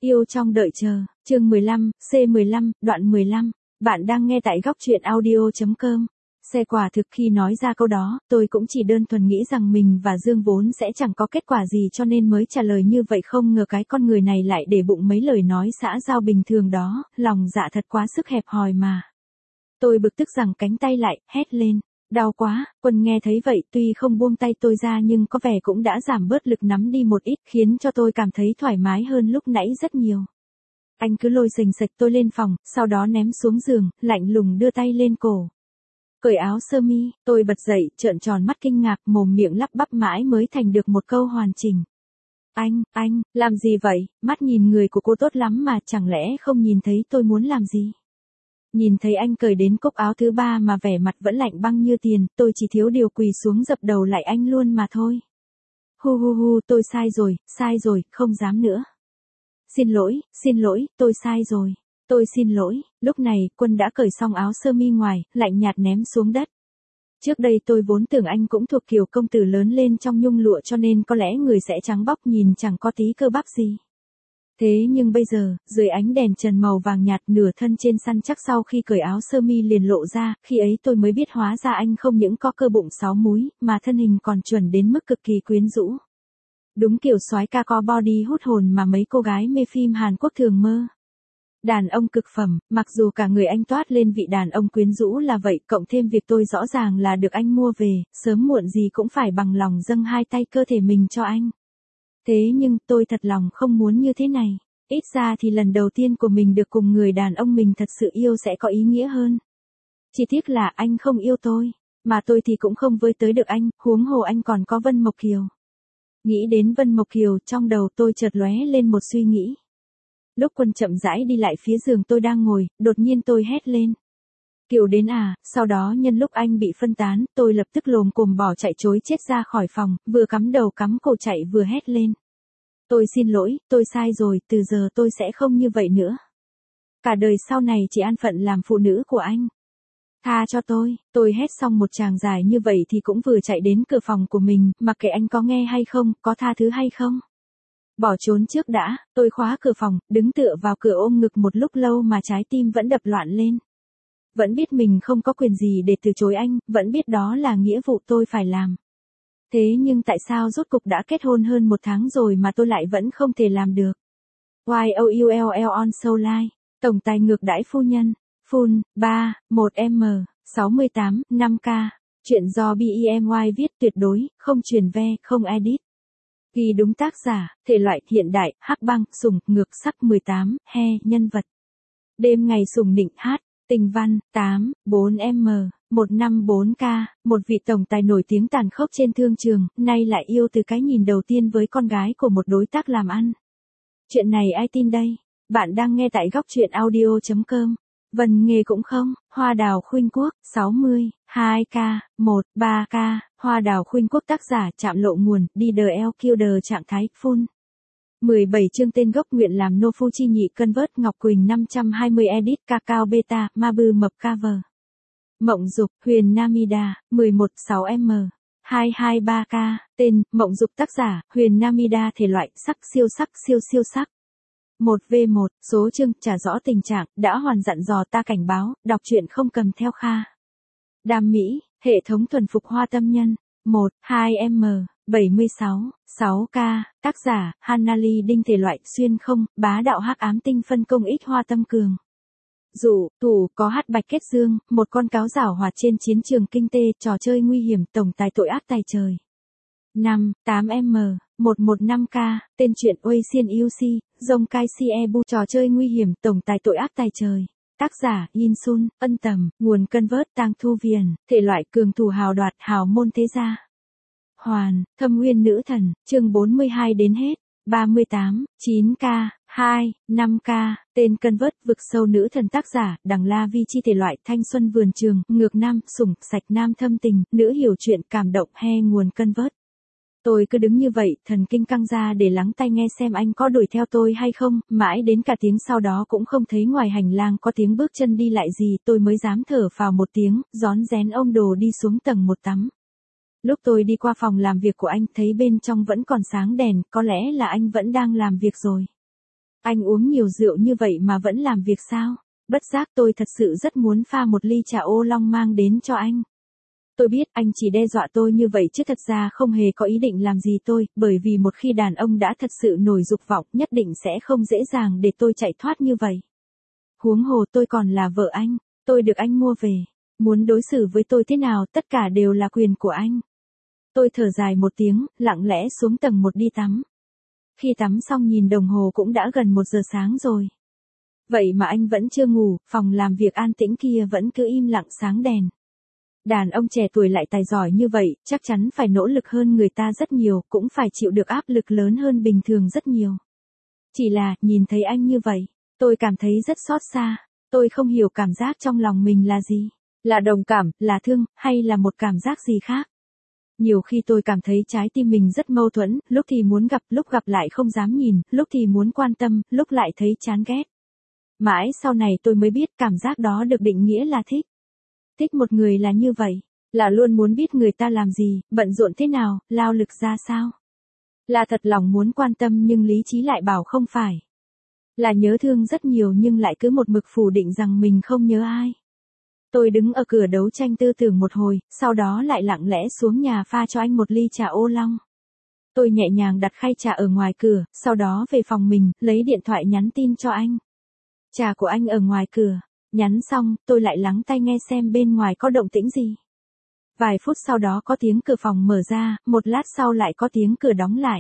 Yêu trong đợi chờ, chương 15, C15, đoạn 15. Bạn đang nghe tại góc truyện audio.com. Xe quả thực khi nói ra câu đó, tôi cũng chỉ đơn thuần nghĩ rằng mình và Dương vốn sẽ chẳng có kết quả gì cho nên mới trả lời như vậy, không ngờ cái con người này lại để bụng mấy lời nói xã giao bình thường đó, lòng dạ thật quá sức hẹp hòi mà. Tôi bực tức giằng cánh tay lại, hét lên. Đau quá, Quân nghe thấy vậy tuy không buông tay tôi ra nhưng có vẻ cũng đã giảm bớt lực nắm đi một ít, khiến cho tôi cảm thấy thoải mái hơn lúc nãy rất nhiều. Anh cứ lôi xềnh xệch tôi lên phòng, sau đó ném xuống giường, lạnh lùng đưa tay lên cổ. Cởi áo sơ mi, tôi bật dậy, trợn tròn mắt kinh ngạc, mồm miệng lắp bắp mãi mới thành được một câu hoàn chỉnh. Anh, làm gì vậy? Mắt nhìn người của cô tốt lắm mà chẳng lẽ không nhìn thấy tôi muốn làm gì? Nhìn thấy anh cởi đến cúc áo thứ 3 mà vẻ mặt vẫn lạnh băng như tiền, tôi chỉ thiếu điều quỳ xuống dập đầu lại anh luôn mà thôi. Hu, tôi sai rồi, không dám nữa. Xin lỗi, tôi sai rồi. Tôi xin lỗi. Lúc này, Quân đã cởi xong áo sơ mi ngoài, lạnh nhạt ném xuống đất. Trước đây tôi vốn tưởng anh cũng thuộc kiểu công tử lớn lên trong nhung lụa cho nên có lẽ người sẽ trắng bóc nhìn chẳng có tí cơ bắp gì. Thế nhưng bây giờ, dưới ánh đèn trần màu vàng nhạt, nửa thân trên săn chắc sau khi cởi áo sơ mi liền lộ ra, khi ấy tôi mới biết hóa ra anh không những có cơ bụng 6 múi, mà thân hình còn chuẩn đến mức cực kỳ quyến rũ. Đúng kiểu soái ca có body hút hồn mà mấy cô gái mê phim Hàn Quốc thường mơ. Đàn ông cực phẩm, mặc dù cả người anh toát lên vị đàn ông quyến rũ là vậy, cộng thêm việc tôi rõ ràng là được anh mua về, sớm muộn gì cũng phải bằng lòng dâng hai tay cơ thể mình cho anh. Thế nhưng tôi thật lòng không muốn như thế này, ít ra thì lần đầu tiên của mình được cùng người đàn ông mình thật sự yêu sẽ có ý nghĩa hơn. Chỉ tiếc là anh không yêu tôi, mà tôi thì cũng không với tới được anh, huống hồ anh còn có Vân Mộc Kiều. Nghĩ đến Vân Mộc Kiều, trong đầu tôi chợt lóe lên một suy nghĩ. Lúc Quân chậm rãi đi lại phía giường tôi đang ngồi, đột nhiên tôi hét lên. Kiều đến à? Sau đó nhân lúc anh bị phân tán, tôi lập tức lồm cồm bỏ chạy trối chết ra khỏi phòng, vừa cắm đầu cắm cổ chạy vừa hét lên. Tôi xin lỗi, tôi sai rồi, từ giờ tôi sẽ không như vậy nữa. Cả đời sau này chỉ an phận làm phụ nữ của anh. Tha cho tôi hét xong một tràng dài như vậy thì cũng vừa chạy đến cửa phòng của mình, mặc kệ anh có nghe hay không, có tha thứ hay không. Bỏ trốn trước đã, tôi khóa cửa phòng, đứng tựa vào cửa ôm ngực một lúc lâu mà trái tim vẫn đập loạn lên. Vẫn biết mình không có quyền gì để từ chối anh, vẫn biết đó là nghĩa vụ tôi phải làm. Thế nhưng tại sao rốt cục đã kết hôn hơn 1 tháng rồi mà tôi lại vẫn không thể làm được? YOULL on Soul Live, tổng tài ngược đãi phu nhân, full, 3, 1M, 68, 5K, chuyện do BEMY viết, tuyệt đối, không truyền ve, không edit. Ghi đúng tác giả, thể loại hiện đại, hắc băng, sủng, ngược sắc 18, nhân vật. Đêm ngày sủng nịnh hát, tình văn, 8, 4M, 154K, một vị tổng tài nổi tiếng tàn khốc trên thương trường, nay lại yêu từ cái nhìn đầu tiên với con gái của một đối tác làm ăn. Chuyện này ai tin đây? Bạn đang nghe tại góc truyện audio.com. Vân nghề cũng không, Hoa Đào Khuynh Quốc, 60, 2K, 1, 3K, Hoa Đào Khuynh Quốc tác giả chạm lộ nguồn, đi đờ eo kiêu đờ trạng thái, full. 17 chương tên gốc nguyện làm nô phu chi nhị convert Ngọc Quỳnh 520 edit cacao beta, ma bư mập cover. Mộng Dục, Huyền Namida, 11, 6M, 223K, tên, Mộng Dục tác giả, Huyền Namida thể loại, sắc, siêu sắc. 1v1, số chương, trả rõ tình trạng, đã hoàn dặn dò ta cảnh báo, đọc truyện không cầm theo Kha. Đam Mỹ, hệ thống thuần phục hoa tâm nhân, 1, 2M, 76, 6K, tác giả, Hanali Đinh thể loại, xuyên không, bá đạo hắc ám tinh phân công ích hoa tâm cường. Dụ, thủ, có hát Bạch Kết Dương, một con cáo giảo hoạt trên chiến trường kinh tế, trò chơi nguy hiểm, tổng tài tội ác tài trời. 5, 8M, 115K, tên truyện Ocean UC, Dông Kai Siebu, trò chơi nguy hiểm, tổng tài tội ác tài trời. Tác giả, Yin Sun, ân tầm, nguồn convert, Tang Thu Viền, thể loại cường thủ hào đoạt, hào môn thế gia. Hoàn, Thâm Nguyên Nữ Thần, chương 42 đến hết. 38, 9K, 2, 5K, tên convert, vực sâu nữ thần tác giả, Đằng La Vi Chi thể loại, thanh xuân vườn trường, ngược nam, sủng, sạch nam thâm tình, nữ hiểu chuyện, cảm động, nguồn convert. Tôi cứ đứng như vậy, thần kinh căng ra để lắng tai nghe xem anh có đuổi theo tôi hay không, mãi đến cả tiếng sau đó cũng không thấy ngoài hành lang có tiếng bước chân đi lại gì, tôi mới dám thở phào một tiếng, rón rén ôm đồ đi xuống tầng 1 tắm. Lúc tôi đi qua phòng làm việc của anh thấy bên trong vẫn còn sáng đèn, có lẽ là anh vẫn đang làm việc rồi. Anh uống nhiều rượu như vậy mà vẫn làm việc sao? Bất giác tôi thật sự rất muốn pha một ly trà ô long mang đến cho anh. Tôi biết anh chỉ đe dọa tôi như vậy chứ thật ra không hề có ý định làm gì tôi, bởi vì một khi đàn ông đã thật sự nổi dục vọng nhất định sẽ không dễ dàng để tôi chạy thoát như vậy. Huống hồ tôi còn là vợ anh, tôi được anh mua về. Muốn đối xử với tôi thế nào tất cả đều là quyền của anh. Tôi thở dài một tiếng, lặng lẽ xuống tầng 1 đi tắm. Khi tắm xong nhìn đồng hồ cũng đã gần 1 giờ sáng rồi. Vậy mà anh vẫn chưa ngủ, phòng làm việc an tĩnh kia vẫn cứ im lặng sáng đèn. Đàn ông trẻ tuổi lại tài giỏi như vậy, chắc chắn phải nỗ lực hơn người ta rất nhiều, cũng phải chịu được áp lực lớn hơn bình thường rất nhiều. Chỉ là, nhìn thấy anh như vậy, tôi cảm thấy rất xót xa. Tôi không hiểu cảm giác trong lòng mình là gì. Là đồng cảm, là thương, hay là một cảm giác gì khác. Nhiều khi tôi cảm thấy trái tim mình rất mâu thuẫn, lúc thì muốn gặp, lúc gặp lại không dám nhìn, lúc thì muốn quan tâm, lúc lại thấy chán ghét. Mãi sau này tôi mới biết cảm giác đó được định nghĩa là thích. Thích một người là như vậy, là luôn muốn biết người ta làm gì, bận rộn thế nào, lao lực ra sao. Là thật lòng muốn quan tâm nhưng lý trí lại bảo không phải. Là nhớ thương rất nhiều nhưng lại cứ một mực phủ định rằng mình không nhớ ai. Tôi đứng ở cửa đấu tranh tư tưởng một hồi, sau đó lại lặng lẽ xuống nhà pha cho anh một ly trà ô long. Tôi nhẹ nhàng đặt khay trà ở ngoài cửa, sau đó về phòng mình, lấy điện thoại nhắn tin cho anh. Trà của anh ở ngoài cửa. Nhắn xong, tôi lại lắng tai nghe xem bên ngoài có động tĩnh gì. Vài phút sau đó có tiếng cửa phòng mở ra, một lát sau lại có tiếng cửa đóng lại.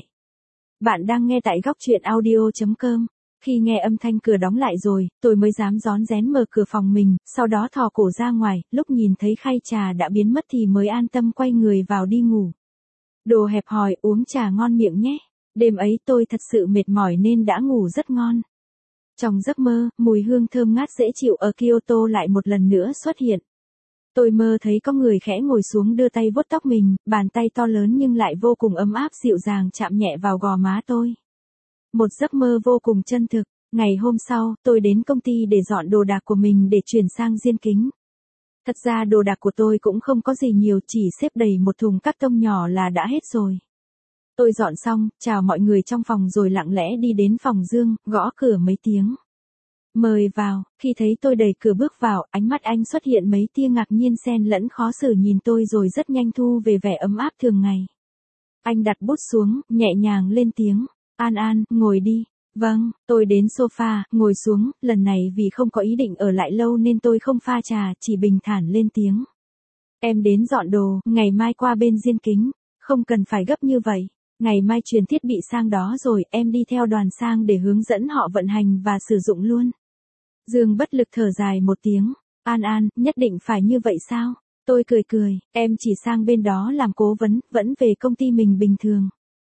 Bạn đang nghe tại góc truyện audio.com. Khi nghe âm thanh cửa đóng lại rồi, tôi mới dám rón rén mở cửa phòng mình, sau đó thò cổ ra ngoài, lúc nhìn thấy khay trà đã biến mất thì mới an tâm quay người vào đi ngủ. Đồ hẹp hòi, uống trà ngon miệng nhé. Đêm ấy tôi thật sự mệt mỏi nên đã ngủ rất ngon. Trong giấc mơ, mùi hương thơm ngát dễ chịu ở Kyoto lại một lần nữa xuất hiện. Tôi mơ thấy có người khẽ ngồi xuống đưa tay vuốt tóc mình, bàn tay to lớn nhưng lại vô cùng ấm áp dịu dàng chạm nhẹ vào gò má tôi. Một giấc mơ vô cùng chân thực. Ngày hôm sau, tôi đến công ty để dọn đồ đạc của mình để chuyển sang Diên Kính. Thật ra đồ đạc của tôi cũng không có gì nhiều, chỉ xếp đầy một thùng cát tông nhỏ là đã hết rồi. Tôi dọn xong, chào mọi người trong phòng rồi lặng lẽ đi đến phòng Dương, gõ cửa mấy tiếng. Mời vào, khi thấy tôi đẩy cửa bước vào, ánh mắt anh xuất hiện mấy tia ngạc nhiên xen lẫn khó xử nhìn tôi rồi rất nhanh thu về vẻ ấm áp thường ngày. Anh đặt bút xuống, nhẹ nhàng lên tiếng, An An, ngồi đi. Vâng, tôi đến sofa, ngồi xuống, lần này vì không có ý định ở lại lâu nên tôi không pha trà, chỉ bình thản lên tiếng. Em đến dọn đồ, ngày mai qua bên Diên Kính, không cần phải gấp như vậy. Ngày mai chuyển thiết bị sang đó rồi, em đi theo đoàn sang để hướng dẫn họ vận hành và sử dụng luôn. Dương bất lực thở dài một tiếng, An An, nhất định phải như vậy sao? Tôi cười, em chỉ sang bên đó làm cố vấn, vẫn về công ty mình bình thường.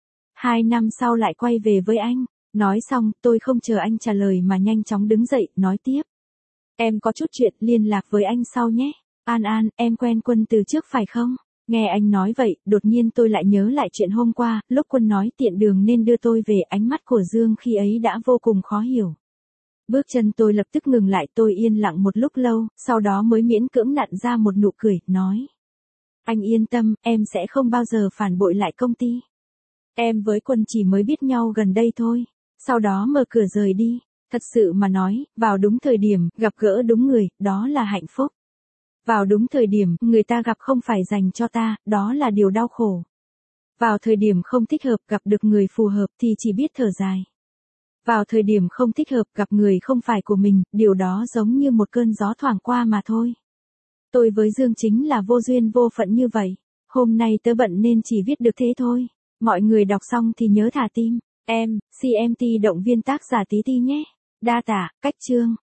2 năm sau lại quay về với anh. Nói xong, tôi không chờ anh trả lời mà nhanh chóng đứng dậy, nói tiếp. Em có chút chuyện, liên lạc với anh sau nhé. An An, em quen Quân từ trước phải không? Nghe anh nói vậy, đột nhiên tôi lại nhớ lại chuyện hôm qua, lúc Quân nói tiện đường nên đưa tôi về, ánh mắt của Dương khi ấy đã vô cùng khó hiểu. Bước chân tôi lập tức ngừng lại, tôi yên lặng một lúc lâu, sau đó mới miễn cưỡng nặn ra một nụ cười, nói. Anh yên tâm, em sẽ không bao giờ phản bội lại công ty. Em với Quân chỉ mới biết nhau gần đây thôi. Sau đó mở cửa rời đi. Thật sự mà nói, vào đúng thời điểm, gặp gỡ đúng người, đó là hạnh phúc. Vào đúng thời điểm, người ta gặp không phải dành cho ta, đó là điều đau khổ. Vào thời điểm không thích hợp, gặp được người phù hợp thì chỉ biết thở dài. Vào thời điểm không thích hợp, gặp người không phải của mình, điều đó giống như một cơn gió thoảng qua mà thôi. Tôi với Dương chính là vô duyên vô phận như vậy. Hôm nay tớ bận nên chỉ viết được thế thôi. Mọi người đọc xong thì nhớ thả tim. Em, CMT động viên tác giả tí ti nhé. Đa tả, cách chương.